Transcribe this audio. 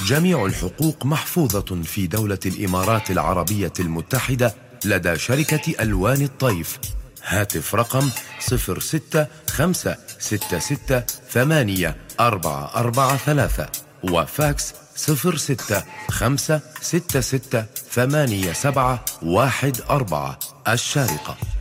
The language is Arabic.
جميع الحقوق محفوظة في دولة الإمارات العربية المتحدة لدى شركة ألوان الطيف. هاتف رقم 0656684443 وفاكس 0656688714. الشارقة.